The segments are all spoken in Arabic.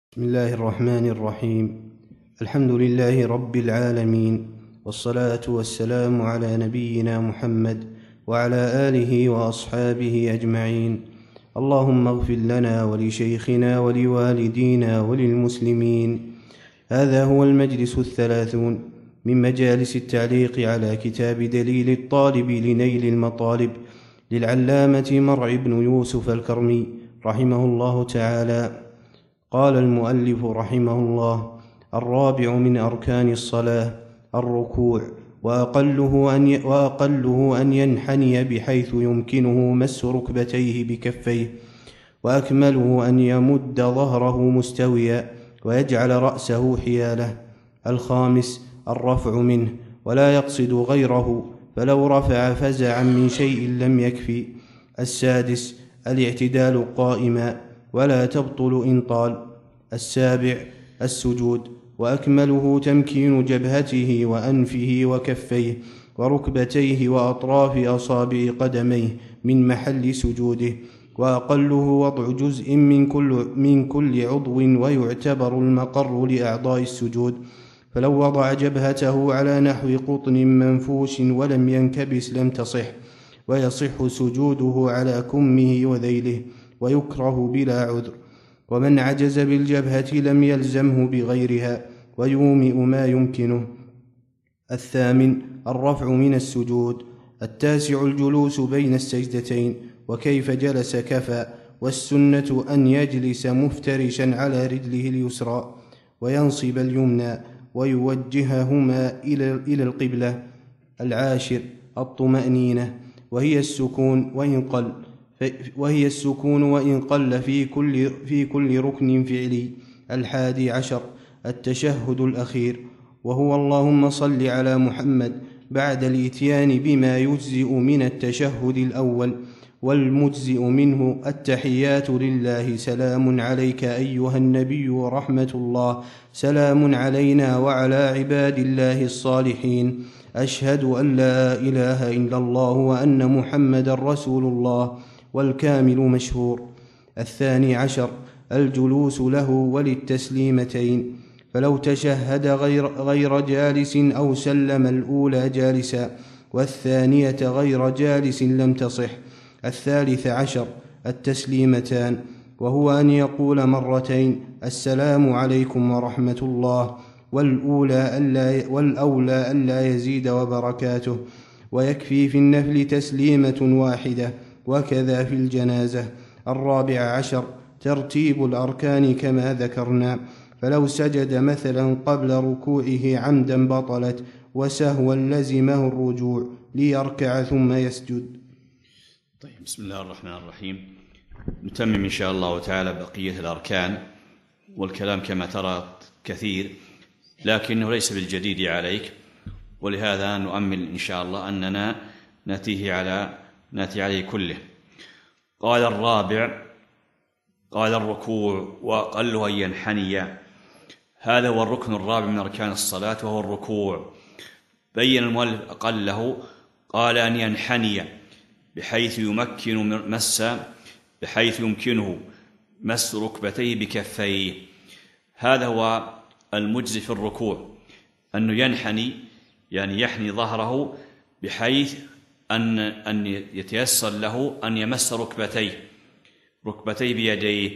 بسم الله الرحمن الرحيم. الحمد لله رب العالمين، والصلاة والسلام على نبينا محمد وعلى آله وأصحابه أجمعين. اللهم اغفر لنا ولشيخنا ولوالدينا وللمسلمين. هذا هو المجلس 30 من مجالس التعليق على كتاب دليل الطالب لنيل المطالب للعلامة مرع بن يوسف الكرمي رحمه الله تعالى. قال المؤلف رحمه الله: الرابع من أركان الصلاة الركوع، وأقله أن ينحني بحيث يمكنه مس ركبتيه بكفيه، وأكمله أن يمد ظهره مستويا ويجعل رأسه حياله. الخامس الرفع منه ولا يقصد غيره، فلو رفع فزعا من شيء لم يكفي. السادس الاعتدال قائما ولا تبطل إن طال. السابع السجود، وأكمله تمكين جبهته وأنفه وكفيه وركبتيه وأطراف أصابع قدميه من محل سجوده، وأقله وضع جزء من كل عضو، ويعتبر المقر لأعضاء السجود. فلو وضع جبهته على نحو قطن منفوش ولم ينكبس لم تصح، ويصح سجوده على كمه وذيله، ويكره بلا عذر. ومن عجز بالجبهة لم يلزمه بغيرها، ويومئ ما يمكنه. الثامن الرفع من السجود. التاسع الجلوس بين السجدتين، وكيف جلس كفى، والسنة أن يجلس مفترشا على رجله اليسرى، وينصب اليمنى ويوجههما إلى القبلة. العاشر الطمأنينة، وهي السكون وإن قل في كل ركن فعلي. الحادي عشر التشهد الأخير، وهو اللهم صل على محمد، بعد الإتيان بما يجزئ من التشهد الأول، والمجزئ منه التحيات لله، سلام عليك أيها النبي ورحمة الله، سلام علينا وعلى عباد الله الصالحين، أشهد أن لا إله إلا الله وأن محمد رسول الله، والكامل مشهور. الثاني عشر الجلوس له وللتسليمتين، فلو تشهد غير جالس أو سلم الأولى جالسا والثانية غير جالس لم تصح. الثالث عشر التسليمتان، وهو أن يقول مرتين السلام عليكم ورحمة الله، والأولى ألا يزيد وبركاته، ويكفي في النفل تسليمة واحدة، وكذا في الجنازة. الرابع عشر ترتيب الأركان كما ذكرنا، فلو سجد مثلا قبل ركوعه عمدا بطلت، وسهوا لزمه الرجوع ليركع ثم يسجد. طيب، بسم الله الرحمن الرحيم. نتمم إن شاء الله تعالى بقية الأركان، والكلام كما ترى كثير لكنه ليس بالجديد عليك، ولهذا نؤمل إن شاء الله أننا نأتي عليه كله. قال الرابع قال الركوع، وأقله أن ينحني. هذا هو الركن الرابع من أركان الصلاة، وهو الركوع. بين المؤلف أقله، قال أن ينحني بحيث يمكنه مس ركبتيه بكفيه. هذا هو المجزي في الركوع، أنه ينحني، يعني يحني ظهره بحيث أن يتيسر له أن يمس ركبتيه بيديه،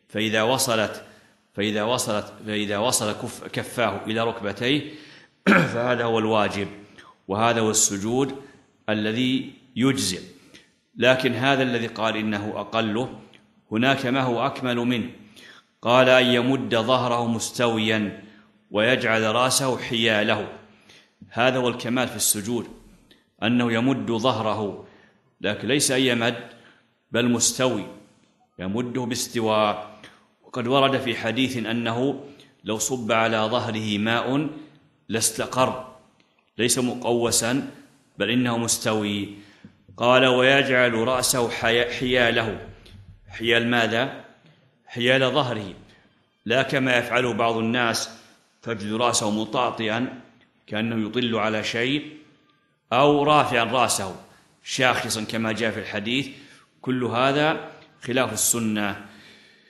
فإذا وصل كفاه إلى ركبتيه فهذا هو الواجب، وهذا هو السجود الذي يجزئ. لكن هذا الذي قال إنه أقله، هناك ما هو أكمل منه. قال أن يمد ظهره مستويا ويجعل رأسه حياله. هذا هو الكمال في السجود، أنه يمد ظهره، لكن ليس أي مد، بل مستوي، يمده باستواء. وقد ورد في حديث أنه لو صب على ظهره ماء لاستقر، ليس مقوسا بل إنه مستوي. قال ويجعل رأسه حياله. حيال ماذا؟ حيال ظهره، لا كما يفعله بعض الناس تجد رأسه مطاطئا كأنه يطل على شيء، أو رافعا رأسه شاخصا كما جاء في الحديث. كل هذا خلاف السنة.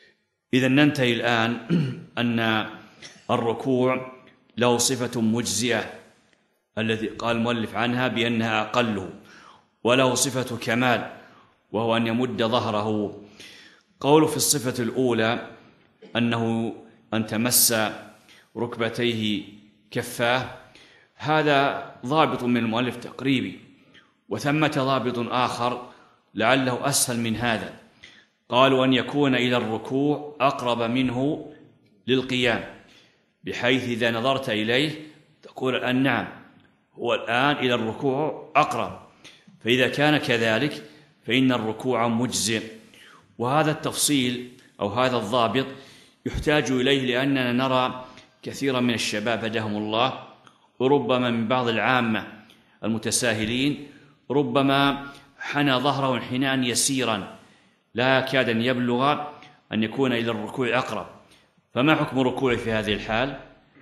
إذا ننتهي الآن أن الركوع له صفة مجزئة التي قال المؤلف عنها بأنها أقله، وله صفة كمال وهو أن يمد ظهره. قوله في الصفة الأولى أنه أن تمس ركبتيه كفاه، هذا ضابط من المؤلف تقريبي، وثمة ضابط آخر لعله أسهل من هذا، قالوا أن يكون إلى الركوع أقرب منه للقيام، بحيث إذا نظرت إليه تقول الآن نعم هو الآن إلى الركوع أقرب، فإذا كان كذلك فإن الركوع مجزئ. وهذا التفصيل أو هذا الضابط يحتاج إليه لأننا نرى كثيرا من الشباب هداهم الله، وربما من بعض العامة المتساهلين ربما حنى ظهره انحناء يسيرا لا يكاد أن يبلغ أن يكون إلى الركوع أقرب، فما حكم ركوعه في هذه الحال؟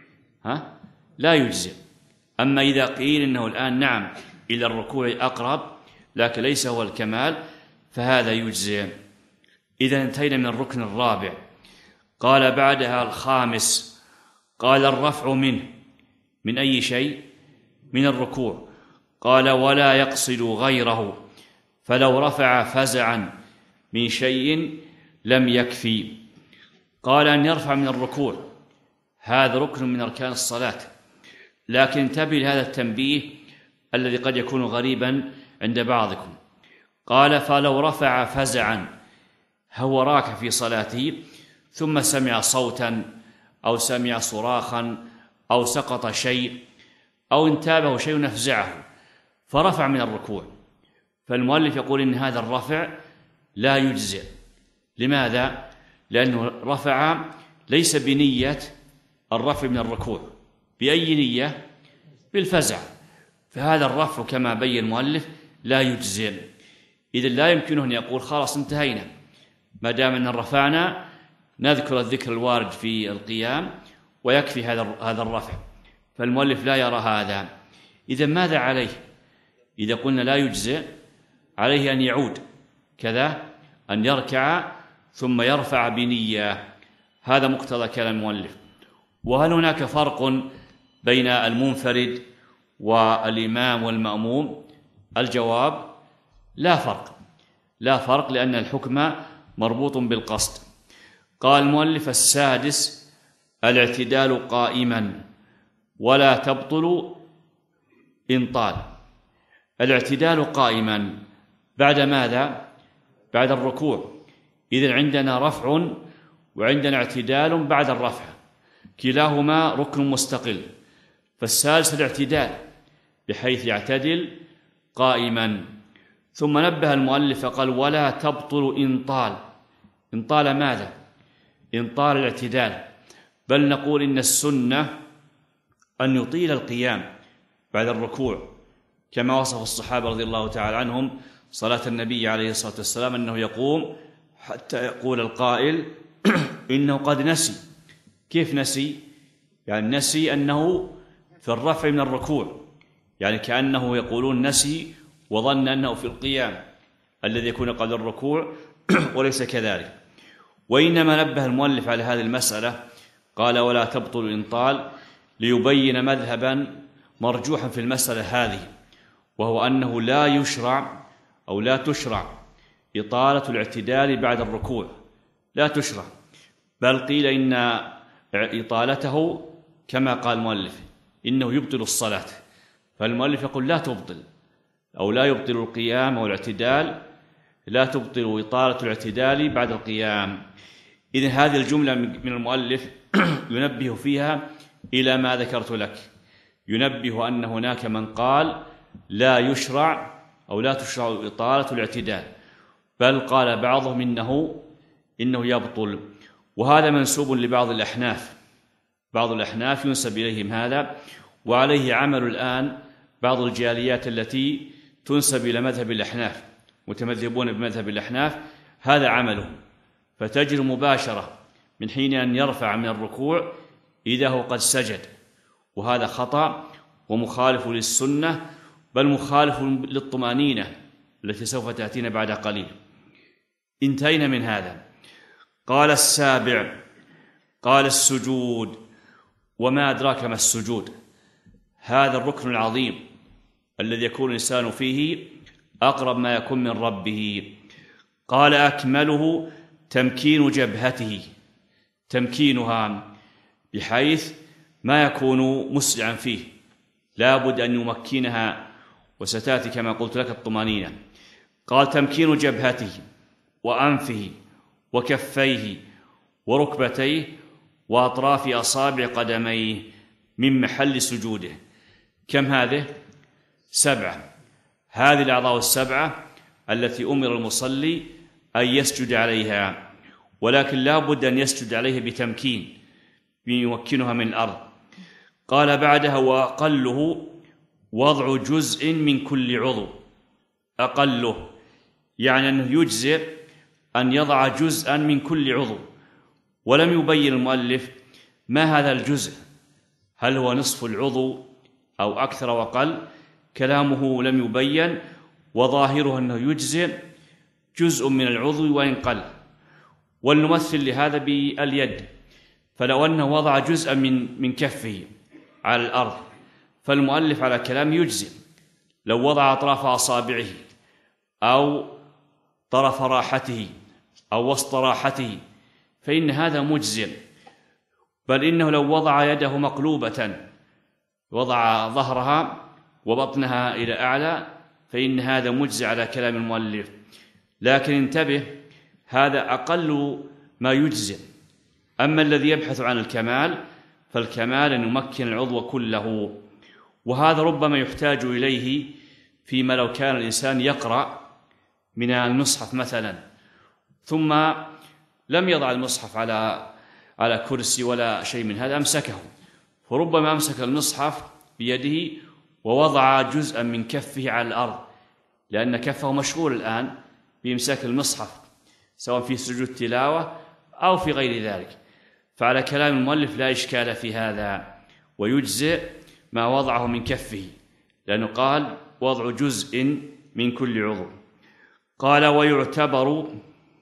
لا يجزئ. أما إذا قيل إنه الآن نعم إلى الركوع أقرب لكن ليس هو الكمال فهذا يجزئ. إذا انتهينا من الركن الرابع. قال بعدها الخامس، قال الرفع منه، من أي شيء؟ من الركوع. قال ولا يقصد غيره، فلو رفع فزعا من شيء لم يكفي. قال أن يرفع من الركوع هذا ركن من أركان الصلاة، لكن انتبه لهذا التنبيه الذي قد يكون غريبا عند بعضكم. قال فلو رفع فزعا، هو راكع في صلاته ثم سمع صوتا أو سمع صراخا أو سقط شيء أو انتابه شيء نفزعه فرفع من الركوع، فالمؤلف يقول إن هذا الرفع لا يجزئ. لماذا؟ لأنه رفع ليس بنية الرفع من الركوع، بأي نية؟ بالفزع، فهذا الرفع كما بين المؤلف لا يجزئ. إذن لا يمكنه أن يقول خلاص انتهينا، ما دام أن رفعنا نذكر الذكر الوارد في القيام ويكفي هذا الرفع، فالمؤلف لا يرى هذا. إذن ماذا عليه؟ إذا قلنا لا يجزئ عليه أن يعود كذا، أن يركع ثم يرفع بنية، هذا مقتضى كلام المؤلف. وهل هناك فرق بين المنفرد والإمام والمأموم؟ الجواب لا فرق، لأن الحكم مربوط بالقصد. قال المؤلف السادس الاعتدال قائما ولا تبطل إن طال. الاعتدال قائما بعد ماذا؟ بعد الركوع. إذن عندنا رفع وعندنا اعتدال بعد الرفع، كلاهما ركن مستقل. فالسادس الاعتدال بحيث يعتدل قائما. ثم نبه المؤلف قال ولا تبطل إن طال. إن طال ماذا؟ إن طال الاعتدال، بل نقول إن السنة أن يطيل القيام بعد الركوع، كما وصف الصحابة رضي الله تعالى عنهم صلاة النبي عليه الصلاة والسلام أنه يقوم حتى يقول القائل إنه قد نسي. كيف نسي؟ يعني نسي أنه في الرفع من الركوع، يعني كأنه يقولون نسي وظن أنه في القيام الذي يكون قبل الركوع وليس كذلك. وإنما نبه المؤلف على هذه المسألة قال ولا تبطل إن طال ليبين مذهبا مرجوحا في المسألة هذه، وهو أنه لا يشرع أو لا تشرع إطالة الاعتدال بعد الركوع، لا تشرع، بل قيل إن إطالته كما قال المؤلف إنه يبطل الصلاة، فالمؤلف يقول لا تبطل أو لا يبطل القيام أو الاعتدال، لا تبطل إطالة الاعتدال بعد القيام. إذن هذه الجملة من المؤلف ينبه فيها إلى ما ذكرت لك، ينبه أن هناك من قال لا يشرع أو لا تشرع إطالة الاعتدال، بل قال بعضهم إنه يبطل، وهذا منسوب لبعض الأحناف، بعض الأحناف ينسب إليهم هذا، وعليه عمل الآن بعض الجاليات التي تنسب إلى مذهب الأحناف، متمذهبون بمذهب الأحناف، هذا عمله، فتجر مباشرة من حين أن يرفع من الركوع إذا هو قد سجد، وهذا خطأ ومخالف للسنة، بل مخالف للطمأنينة التي سوف تأتينا بعد قليل. انتهينا من هذا. قال السابع قال السجود. وما أدراك ما السجود؟ هذا الركن العظيم الذي يكون الإنسان فيه أقرب ما يكون من ربه. قال أكمله تمكين جبهته، تمكينها بحيث ما يكون مسرعا فيه، لا بد أن يمكنها، وستأتي كما قلت لك الطمأنينة. قال تمكين جبهته وأنفه وكفيه وركبتيه وأطراف أصابع قدميه من محل سجوده. كم هذه؟ 7. هذه الأعضاء السبعة التي أمر المصلي أن يسجد عليها، ولكن لا بد أن يسجد عليها بتمكين يمكنها من الأرض. قال بعدها وأقله وضع جزء من كل عضو. أقله يعني أنه يجزئ أن يضع جزءا من كل عضو، ولم يبين المؤلف ما هذا الجزء، هل هو نصف العضو أو أكثر وقل، كلامه لم يبين، وظاهره أنه يجزئ جزء من العضو وإن قل. ولنمثل لهذا باليد، فلو أنه وضع جزءا من كفه على الأرض فالمؤلف على كلام يجزئ. لو وضع أطراف أصابعه أو طرف راحته أو وسط راحته فإن هذا مجزئ، بل إنه لو وضع يده مقلوبة وضع ظهرها وبطنها إلى أعلى فإن هذا مجزئ على كلام المؤلف. لكن انتبه، هذا أقل ما يجزئ. أما الذي يبحث عن الكمال فالكمال أن يمكن العضو كله، وهذا ربما يحتاج إليه فيما لو كان الإنسان يقرأ من المصحف مثلا ثم لم يضع المصحف على كرسي ولا شيء من هذا، أمسكه، فربما أمسك المصحف بيده ووضع جزءا من كفه على الأرض، لأن كفه مشغول الآن بإمساك المصحف سواء في سجود تلاوة أو في غير ذلك. فعلى كلام المؤلف لا إشكال في هذا، ويجزئ ما وضعه من كفه، لأنه قال وضع جزء من كل عضو. قال ويعتبر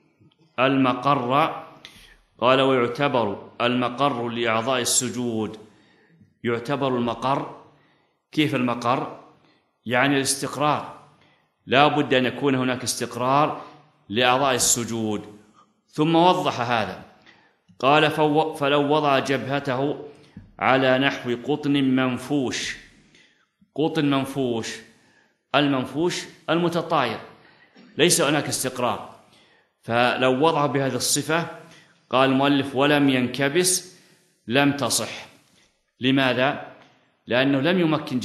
المقر لأعضاء السجود. يعتبر المقر، كيف المقر؟ يعني الاستقرار، لا بد أن يكون هناك استقرار لأعضاء السجود. ثم وضح هذا، قال فلو وضع جبهته على نحو قطن منفوش. قطن منفوش، المنفوش المتطاير، ليس هناك استقرار، فلو وضع بهذه الصفة قال المؤلف ولم ينكبس لم تصح. لماذا؟ لأنه لم يمكن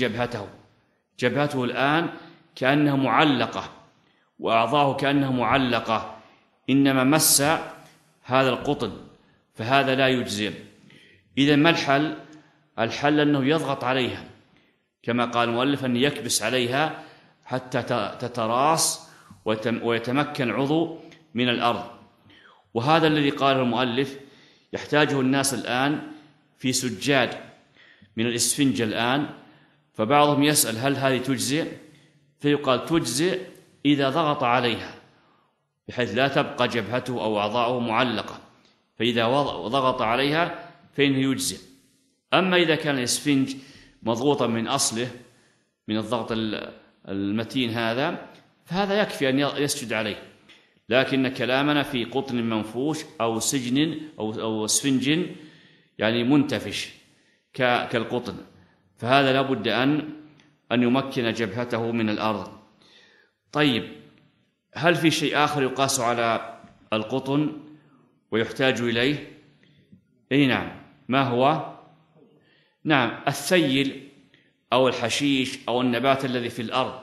جبهته الآن كأنها معلقة وأعضاؤه كأنها معلقة، إنما مس هذا القطن، فهذا لا يجزم. إذا ما الحل؟ الحل أنه يضغط عليها كما قال المؤلف، أن يكبس عليها حتى تتراص ويتمكن العضو من الأرض. وهذا الذي قاله المؤلف يحتاجه الناس الآن في سجاد من الإسفنج الآن، فبعضهم يسأل هل هذه تجزئ؟ فيقال تجزئ إذا ضغط عليها بحيث لا تبقى جبهته أو أعضاؤه معلقة، فإذا ضغط عليها فإنه يجزئ. أما إذا كان الإسفنج مضغوطا من أصله من الضغط المتين هذا فهذا يكفي أن يسجد عليه. لكن كلامنا في قطن منفوش أو سجن أو اسفنج يعني منتفش كالقطن، فهذا لا بد أن يمكن جبهته من الأرض. طيب، هل في شيء آخر يقاس على القطن ويحتاج إليه؟ أي نعم. ما هو؟ نعم، الثيل أو الحشيش أو النبات الذي في الأرض،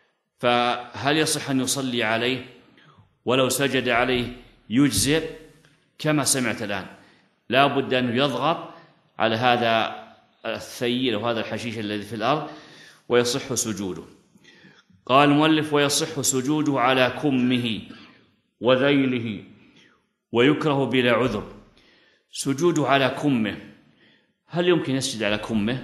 فهل يصح أن يصلي عليه؟ ولو سجد عليه يجزئ كما سمعت الآن، لا بد أن يضغط على هذا الثيل أو هذا الحشيش الذي في الأرض ويصح سجوده. قال المؤلف ويصح سجوده على كمه وذيله ويكره بلا عذر. سجوده على كمه، هل يمكن يسجد على كمه؟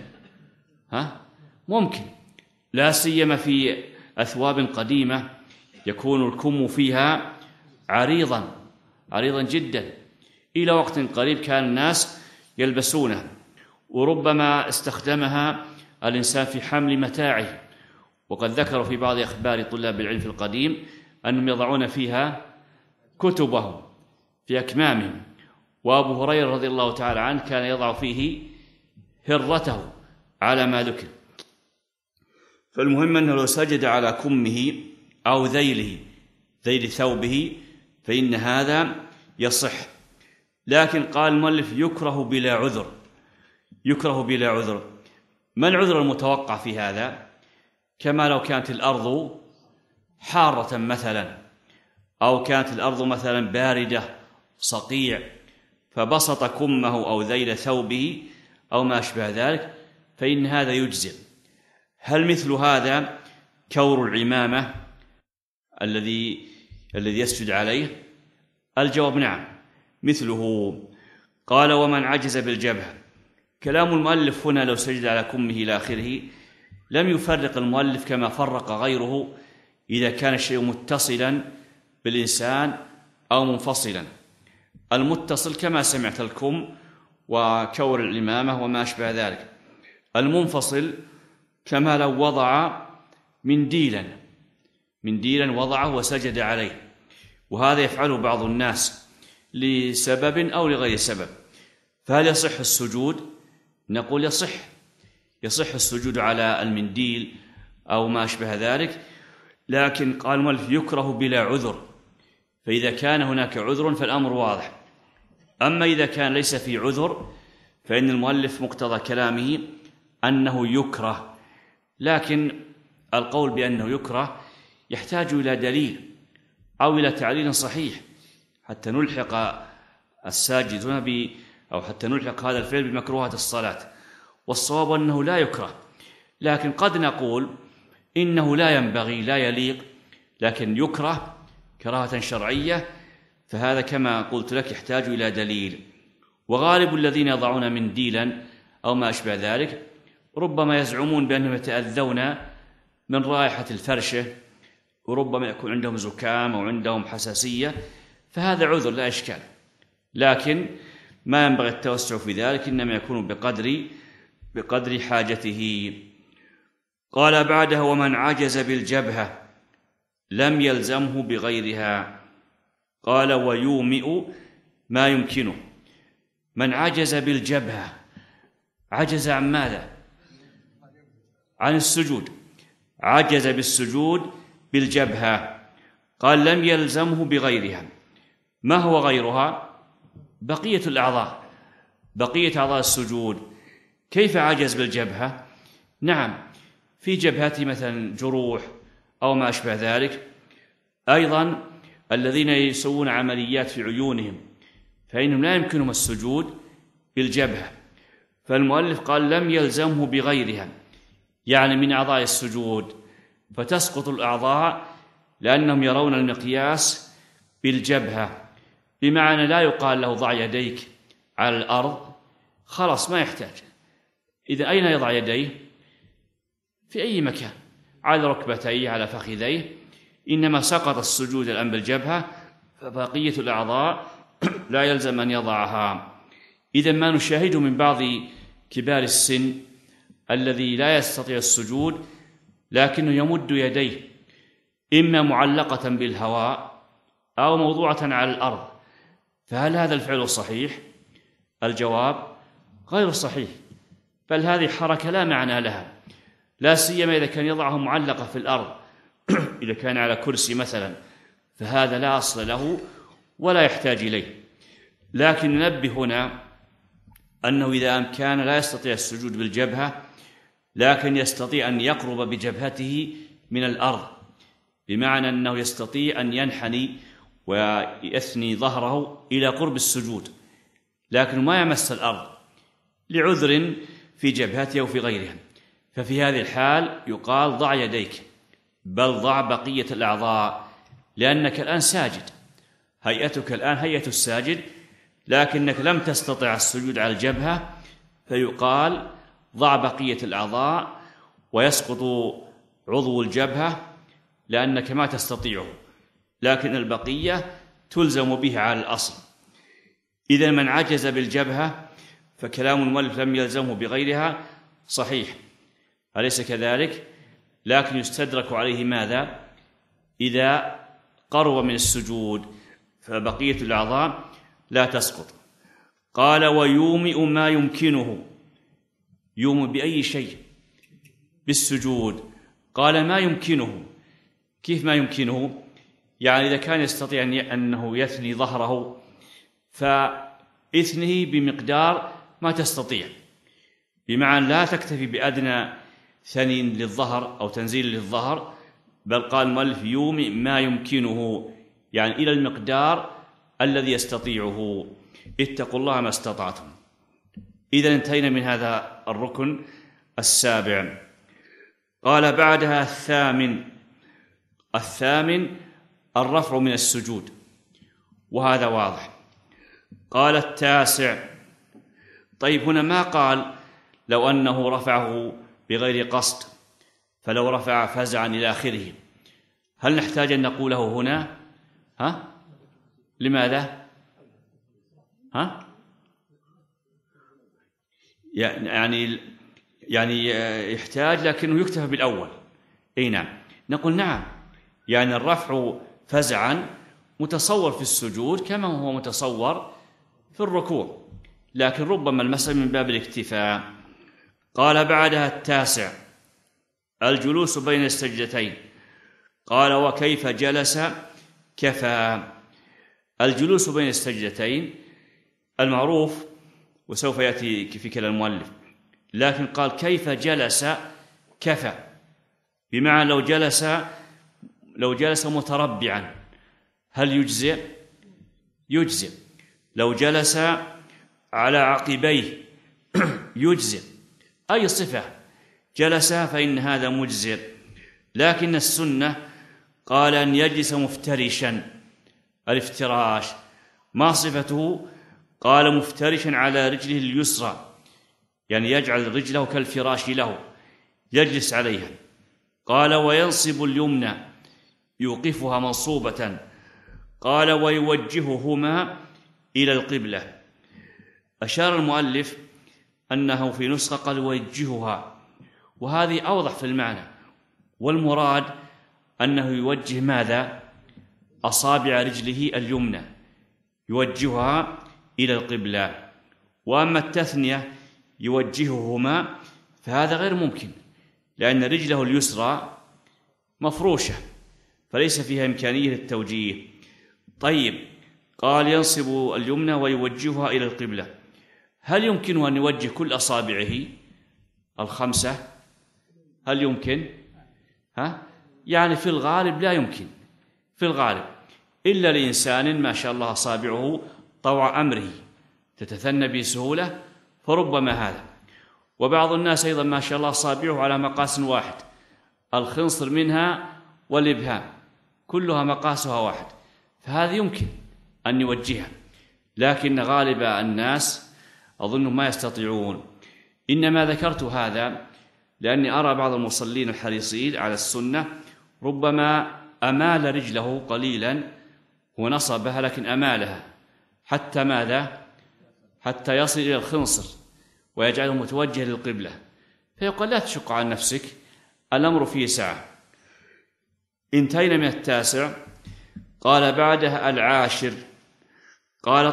ممكن، لا سيما في أثواب قديمة يكون الكم فيها عريضا جدا، إلى وقت قريب كان الناس يلبسونها، وربما استخدمها الإنسان في حمل متاعه. وقد ذكروا في بعض أخبار طلاب العلم في القديم أنهم يضعون فيها كتبهم في أكمامهم، وأبو هريرة رضي الله تعالى عنه كان يضع فيه هرته على ما ذكر. فالمهم أنه لو سجد على كمه أو ذيل ثوبه فإن هذا يصح. لكن قال المؤلف يكره بلا عذر. يكره بلا عذر. ما العذر المتوقع في هذا؟ كما لو كانت الأرض حارة مثلا، أو كانت الأرض مثلا باردة صقيع فبسط كمه أو ذيل ثوبه أو ما أشبه ذلك، فإن هذا يجزئ. هل مثل هذا كور العمامة الذي يسجد عليه؟ الجواب نعم مثله. قال ومن عجز بالجبهة. كلام المؤلف هنا لو سجد على كمه إلى آخره لم يفرق المؤلف كما فرق غيره إذا كان الشيء متصلا بالإنسان أو منفصلا. المتصل كما سمعت الكم وكور العمامة وما أشبه ذلك. المنفصل كما لو وضع منديلا وضعه وسجد عليه، وهذا يفعله بعض الناس لسبب أو لغير سبب. فهل يصح السجود؟ نقول يصح السجود على المنديل أو ما أشبه ذلك، لكن قال المؤلف يكره بلا عذر. فإذا كان هناك عذر فالأمر واضح. أما إذا كان ليس في عذر فإن المؤلف مقتضى كلامه أنه يكره، لكن القول بأنه يكره يحتاج إلى دليل أو إلى تعليل صحيح حتى نلحق الساجدون أو حتى نلحق هذا الفعل بمكروهات الصلاة. والصواب أنه لا يكره، لكن قد نقول إنه لا ينبغي لا يليق، لكن يكره كراهة شرعية، فهذا كما قلت لك يحتاج إلى دليل. وغالب الذين يضعون منديلا أو ما أشبه ذلك ربما يزعمون بأنهم يتأذون من رائحة الفرشة، وربما يكون عندهم زكام أو عندهم حساسية، فهذا عذر لا إشكال، لكن ما ينبغي التوسع في ذلك، إنما يكون بقدر حاجته. قال بعده ومن عجز بالجبهة لم يلزمه بغيرها. قال ويومئ ما يمكنه. من عجز بالجبهة عجز عن ماذا؟ عن السجود. عجز بالسجود بالجبهة. قال لم يلزمه بغيرها. ما هو غيرها؟ بقية الأعضاء، بقية أعضاء السجود. كيف عجز بالجبهة؟ نعم، في جبهته مثلا جروح أو ما أشبه ذلك. أيضا الذين يسوون عمليات في عيونهم فإنهم لا يمكنهم السجود بالجبهة. فالمؤلف قال لم يلزمه بغيرها، يعني من أعضاء السجود، فتسقط الأعضاء لأنهم يرون المقياس بالجبهة، بمعنى لا يقال له ضع يديك على الأرض، خلاص ما يحتاج. إذا أين يضع يديه؟ في أي مكان، على ركبتيه على فخذيه، إنما سقط السجود الآن بالجبهة، فبقية الأعضاء لا يلزم أن يضعها. إذا ما نشاهده من بعض كبار السن الذي لا يستطيع السجود لكنه يمد يديه إما معلقة بالهواء أو موضوعة على الأرض، فهل هذا الفعل صحيح؟ الجواب غير صحيح، بل هذه حركة لا معنى لها، لا سيما إذا كان يضعه معلقة في الأرض. إذا كان على كرسي مثلا فهذا لا أصل له ولا يحتاج إليه. لكن ننبه هنا أنه إذا كان لا يستطيع السجود بالجبهة لكن يستطيع أن يقرب بجبهته من الأرض، بمعنى أنه يستطيع أن ينحني ويثني ظهره إلى قرب السجود، لكن ما يمس الأرض لعذر في جبهته أو في غيرها، ففي هذه الحال يقال ضع يديك، بل ضع بقية الأعضاء، لأنك الآن ساجد، هيئتك الآن هيئة الساجد، لكنك لم تستطع السجود على الجبهة، فيقال ضع بقية الأعضاء ويسقط عضو الجبهة لأنك ما تستطيعه، لكن البقية تلزم به على الأصل. إذا من عجز بالجبهة فكلام المؤلف لم يلزمه بغيرها صحيح، أليس كذلك؟ لكن يستدرك عليه ماذا؟ إذا قرب من السجود فبقية الأعضاء لا تسقط. قال ويومئ ما يمكنه، يومئ بأي شيء؟ بالسجود. قال ما يمكنه، كيف ما يمكنه؟ يعني إذا كان يستطيع أنه يثني ظهره فإثنه بمقدار ما تستطيع، بمعنى لا تكتفي بأدنى ثني للظهر أو تنزيل للظهر، بل قال المؤلف يومئ ما يمكنه، يعني إلى المقدار الذي يستطيعه. اتقوا الله ما استطعتم. إذا انتهينا من هذا الركن السابع. قال بعدها الثامن الرفع من السجود، وهذا واضح. قال التاسع. طيب هنا ما قال لو أنه رفعه بغير قصد، فلو رفع فزعا إلى آخره، هل نحتاج أن نقوله هنا؟ لماذا؟ يعني يحتاج، لكنه يكتفى بالأول. أي نعم، نقول نعم، يعني الرفع فزعا متصور في السجود كما هو متصور في الركوع، لكن ربما المسألة من باب الاكتفاء. قال بعدها التاسع الجلوس بين السجدتين. قال وكيف جلس كفى. الجلوس بين السجدتين المعروف وسوف يأتي في كلام المؤلف، لكن قال كيف جلس كفى، بمعنى لو جلس متربعا هل يجزئ؟ يجزئ. لو جلس على عقبيه يجزئ. أي صفة جلس فإن هذا مجزئ. لكن السنة قال أن يجلس مفترشا. الافتراش ما صفته؟ قال مفترشا على رجله اليسرى، يعني يجعل رجله كالفراش له يجلس عليها. قال وينصب اليمنى يوقفها منصوبة. قال ويوجههما إلى القبلة. أشار المؤلف أنه في نسخة قال ويوجهها، وهذه أوضح في المعنى، والمراد أنه يوجه ماذا؟ أصابع رجله اليمنى يوجهها إلى القبلة. وأما التثنية يوجههما فهذا غير ممكن، لأن رجله اليسرى مفروشة فليس فيها إمكانية للتوجيه. طيب قال ينصب اليمنى ويوجهها إلى القبلة، هل يمكنه أن يوجه كل أصابعه الخمسة؟ هل يمكن؟ يعني في الغالب لا يمكن، في الغالب، إلا لإنسان ما شاء الله أصابعه طوع أمره تتثنى بسهولة، فربما هذا. وبعض الناس أيضا ما شاء الله أصابعه على مقاس واحد، الخنصر منها والإبهام كلها مقاسها واحد، فهذا يمكن أن يوجهها، لكن غالب الناس أظن ما يستطيعون. إنما ذكرت هذا لأني أرى بعض المصلين الحريصين على السنة ربما أمال رجله قليلا ونصبها، لكن أمالها حتى ماذا؟ حتى يصل إلى الخنصر ويجعله متوجه للقبلة، فيقول لا تشق عن نفسك، الأمر فيه سعة. انتهينا من التاسع. قال بعدها العاشر. قال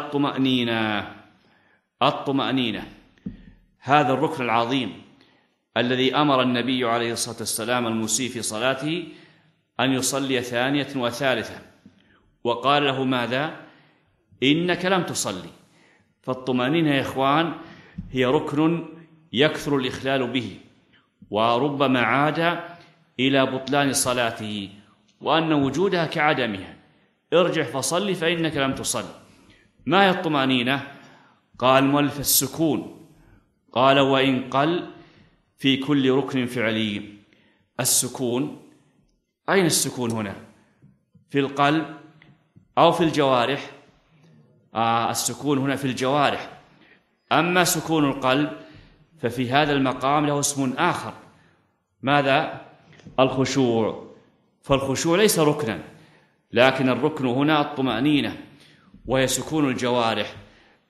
الطمأنينة، هذا الركن العظيم الذي أمر النبي عليه الصلاة والسلام المسيء في صلاته أن يصلي ثانية وثالثة، وقال له ماذا؟ إنك لم تصلي. فالطمأنينة يا إخوان هي ركن يكثر الإخلال به، وربما عاد إلى بطلان صلاته، وأن وجودها كعدمها. ارجع فصلي فإنك لم تصل. ما هي الطمأنينة؟ قال المؤلف السكون. قال وإن قل في كل ركن فعلي. السكون، أين السكون هنا؟ في القلب أو في الجوارح؟ السكون هنا في الجوارح. أما سكون القلب ففي هذا المقام له اسم آخر، ماذا؟ الخشوع. فالخشوع ليس ركنا، لكن الركن هنا الطمأنينة، وهي سكون الجوارح.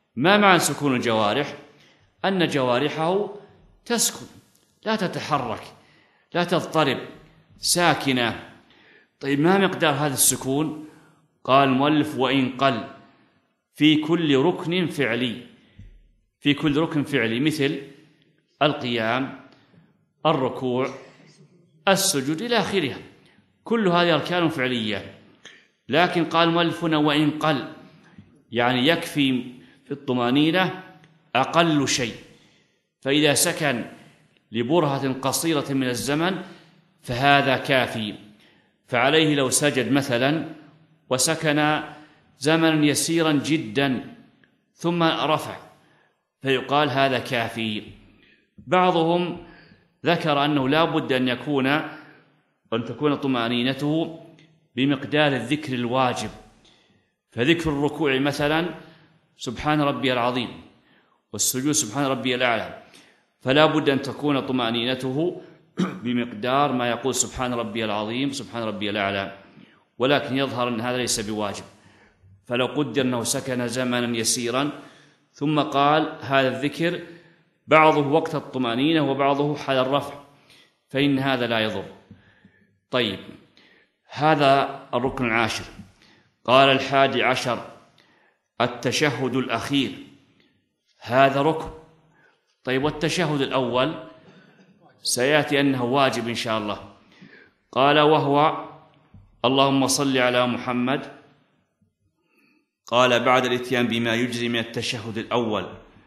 ما معنى سكون الجوارح؟ أن جوارحه تسكن، لا تتحرك، لا تضطرب، ساكنة. طيب ما مقدار هذا السكون؟ قال المؤلف: وإن قل في كل ركن فعلي. في كل ركن فعلي مثل القيام، الركوع، السجود إلى آخرها، كل هذه أركان فعلية. لكن قال المؤلف هنا: وإن قل، يعني يكفي في الطمأنينة أقل شيء، فإذا سكن لبرهة قصيرة من الزمن فهذا كافي. فعليه لو سجد مثلا وسكن زمنا يسيرا جدا ثم رفع فيقال هذا كافي. بعضهم ذكر أنه لا بد أن تكون طمأنينته بمقدار الذكر الواجب، فذكر الركوع مثلا سبحان ربي العظيم، والسجود سبحان ربي الأعلى، فلا بد أن تكون طمأنينته بمقدار ما يقول سبحان ربي العظيم سبحان ربي الأعلى. ولكن يظهر أن هذا ليس بواجب، فلو قدر أنه سكن زمنا يسيرا ثم قال هذا الذكر بعضه وقت الطمأنينة وبعضه حال الرفع فإن هذا لا يضر. طيب، هذا الركن العاشر. قال 11 التشهد الأخير، هذا ركن. طيب، والتشهد الأول سيأتي أنه واجب إن شاء الله. قال: وهو اللهم صل على محمد. قال: بعد الإتيان بما يجزي من التشهد الأول،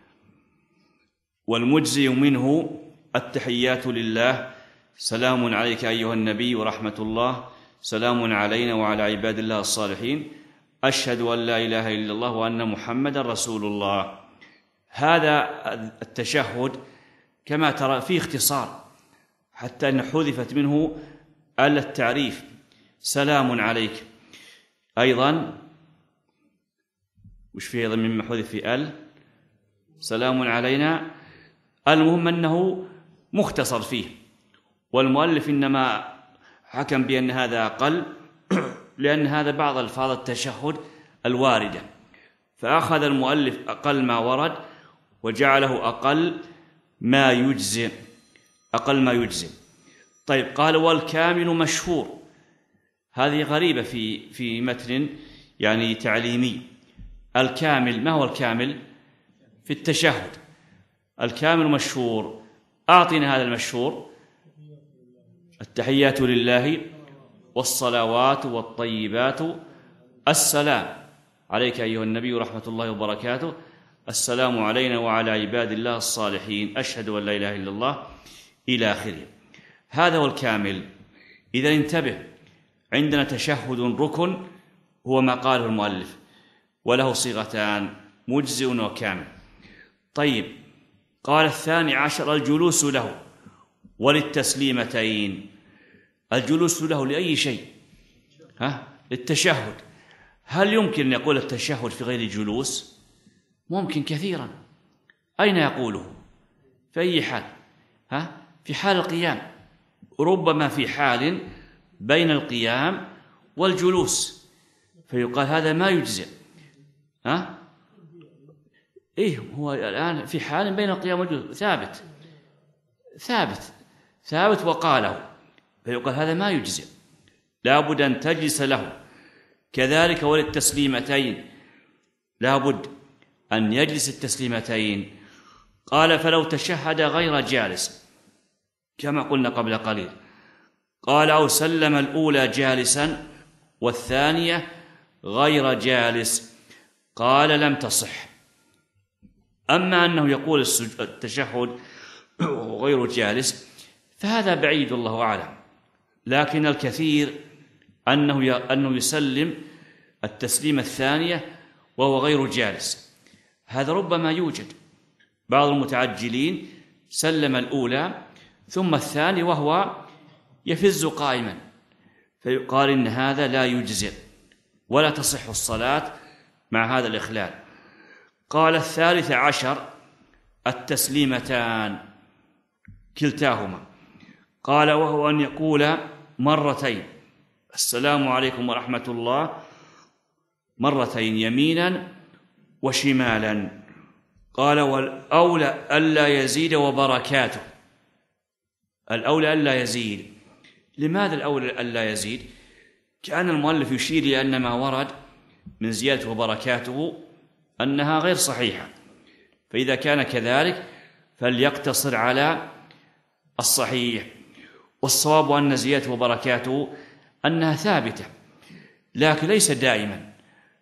والمجزي منه التحيات لله، سلام عليك أيها النبي ورحمة الله، سلام علينا وعلى عباد الله الصالحين، أشهد أن لا إله إلا الله وأن محمدا رسول الله. هذا التشهد كما ترى فيه اختصار حتى أن حذفت منه آل التعريف، سلام عليك. أيضا وش فيه أيضا مما حذف في آل؟ سلام علينا. المهم أنه مختصر فيه، والمؤلف إنما حكم بأن هذا أقل لأن هذا بعض ألفاظ التشهد الواردة، فأخذ المؤلف أقل ما ورد وجعله أقل ما يجزم. أقل ما يجزم. طيب، قال: والكامل مشهور. هذه غريبة في متن يعني تعليمي. الكامل، ما هو الكامل في التشهد؟ الكامل مشهور. أعطنا هذا المشهور: التحيات لله والصلوات والطيبات، السلام عليك أيها النبي ورحمة الله وبركاته، السلام علينا وعلى عباد الله الصالحين، أشهد أن لا إله إلا الله، إلى آخره. هذا هو الكامل. إذا انتبه، عندنا تشهد ركن هو ما قاله المؤلف، وله صيغتان: مجزئ وكامل. طيب، قال 12 الجلوس له وللتسليمتين. الجلوس له لأي شيء؟ للتشهد. هل يمكن أن يقول التشهد في غير جلوس؟ ممكن كثيرا. أين يقوله؟ في أي حال؟ في حال القيام، ربما في حال بين القيام والجلوس، فيقال هذا ما يجزئ. هو الآن في حال بين القيام والجلوس، ثابت وقاله، فيقال هذا ما يجزئ، لا بد أن تجلس له. كذلك وللتسليمتين، لا بد أن يجلس التسليمتين. قال: فلو تشهد غير جالس، كما قلنا قبل قليل. قال: أو سلم الأولى جالسا والثانية غير جالس، قال: لم تصح. أما أنه يقول التشهد غير جالس فهذا بعيد الله أعلم، لكن الكثير أنه يسلم التسليم الثانية وهو غير جالس. هذا ربما يوجد. بعض المتعجلين سلم الأولى ثم الثاني وهو يفز قائما، فيقال إن هذا لا يجزئ ولا تصح الصلاة مع هذا الإخلال. قال: 13 التسليمتان كلتاهما. قال: وهو أن يقول مرتين السلام عليكم ورحمة الله، مرتين يمينا وشمالا، قال والأولى ألا يزيد وبركاته. الأولى ألا يزيد. لماذا الأولى ألا يزيد؟ كان المؤلف يشير إلى أن ما ورد من زيادة وبركاته أنها غير صحيحة، فإذا كان كذلك فليقتصر على الصحيح. والصواب أن زيادة وبركاته أنها ثابتة، لكن ليس دائما،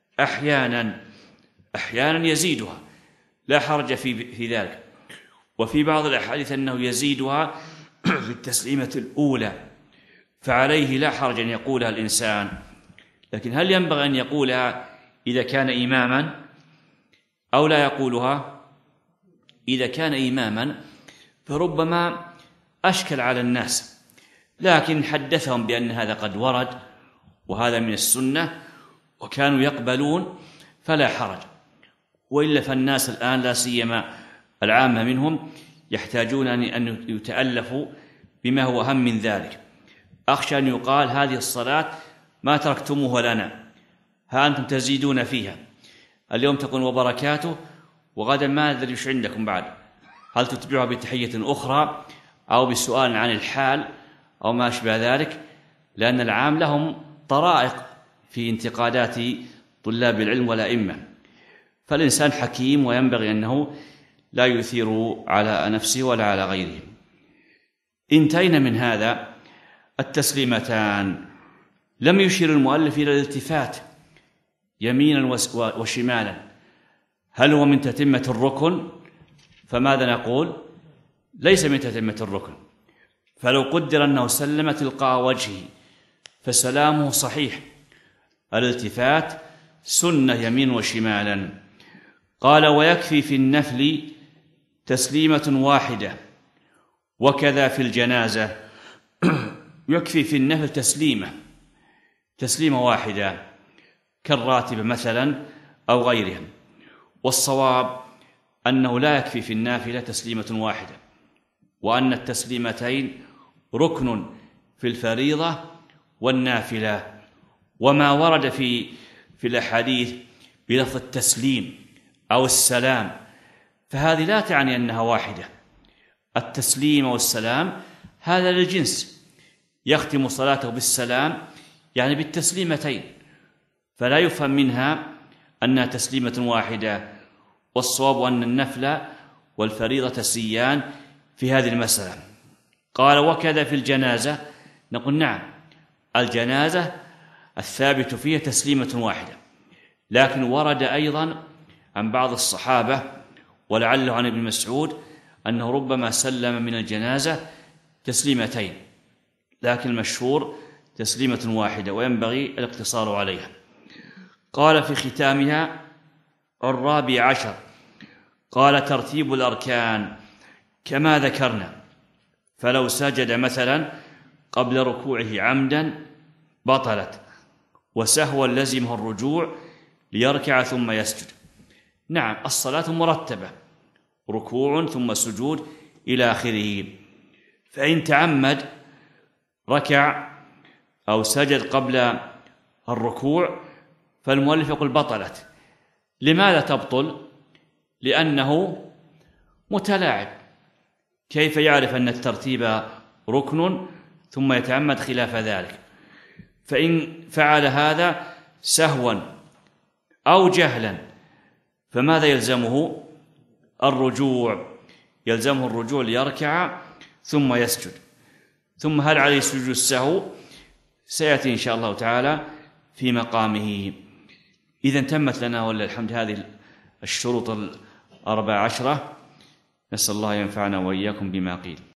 أحيانا يزيدها، لا حرج في ذلك. وفي بعض الأحاديث أنه يزيدها في التسليمة الأولى، فعليه لا حرج أن يقولها الإنسان. لكن هل ينبغي أن يقولها إذا كان إماما أو لا يقولها؟ إذا كان إماما فربما أشكل على الناس، لكن حدثهم بأن هذا قد ورد وهذا من السنة وكانوا يقبلون فلا حرج. وإلا فالناس الآن لا سيما العامة منهم يحتاجون أن يتألفوا بما هو أهم من ذلك. أخشى أن يقال هذه الصلاة ما تركتموها لنا، ها أنتم تزيدون فيها، اليوم تقول وبركاته وغدا ما أدري وش عندكم بعد، هل تتبعها بتحية أخرى أو بسؤال عن الحال أو ما أشبه ذلك، لأن العام لهم طرائق في انتقادات طلاب العلم والأئمة. فالإنسان حكيم وينبغي أنه لا يثير على نفسه ولا على غيره. انتهينا من هذا. التسليمتان لم يشير المؤلف إلى الالتفات يمينا وشمالا، هل هو من تتمة الركن؟ فماذا نقول؟ ليس من تتمة الركن. فلو قدر أنه سلم تلقاء وجهه فسلامه صحيح. الالتفات سنة يمين وشمالا. قال ويكفي في النفل تسليمة واحدة، وكذا في الجنازة. يكفي في النفل تسليمة واحدة كالراتبة مثلا أو غيرها. والصواب أنه لا يكفي في النافلة تسليمة واحدة، وأن التسليمتين ركن في الفريضة والنافلة. وما ورد في الأحاديث بلفظ التسليم أو السلام فهذه لا تعني أنها واحدة. التسليم والسلام هذا للجنس، يختم صلاته بالسلام يعني بالتسليمتين، فلا يفهم منها أنها تسليمة واحدة. والصواب أن النفل والفريضة تسيان في هذه المسألة. قال وكذا في الجنازة. نقول نعم، الجنازة الثابت فيها تسليمة واحدة، لكن ورد أيضا عن بعض الصحابة ولعله عن ابن مسعود أنه ربما سلم من الجنازة تسليمتين، لكن المشهور تسليمة واحدة وينبغي الاقتصار عليها. قال في ختامها 14 قال ترتيب الأركان كما ذكرنا، فلو سجد مثلا قبل ركوعه عمدا بطلت، وسهوا لزمه الرجوع ليركع ثم يسجد. نعم، الصلاة مرتبة، ركوع ثم سجود إلى آخره. فإن تعمد ركع أو سجد قبل الركوع فالمؤلف يقول بطلت. لماذا تبطل؟ لأنه متلاعب، كيف يعرف أن الترتيب ركن ثم يتعمد خلاف ذلك؟ فإن فعل هذا سهوا أو جهلا فماذا يلزمه؟ يلزمه الرجوع ليركع ثم يسجد. ثم هل عليه سجود السهو؟ سيأتي إن شاء الله تعالى في مقامه. إذن تمت لنا ولله الحمد هذه الشروط 14. نسأل الله ينفعنا وإياكم بما قيل.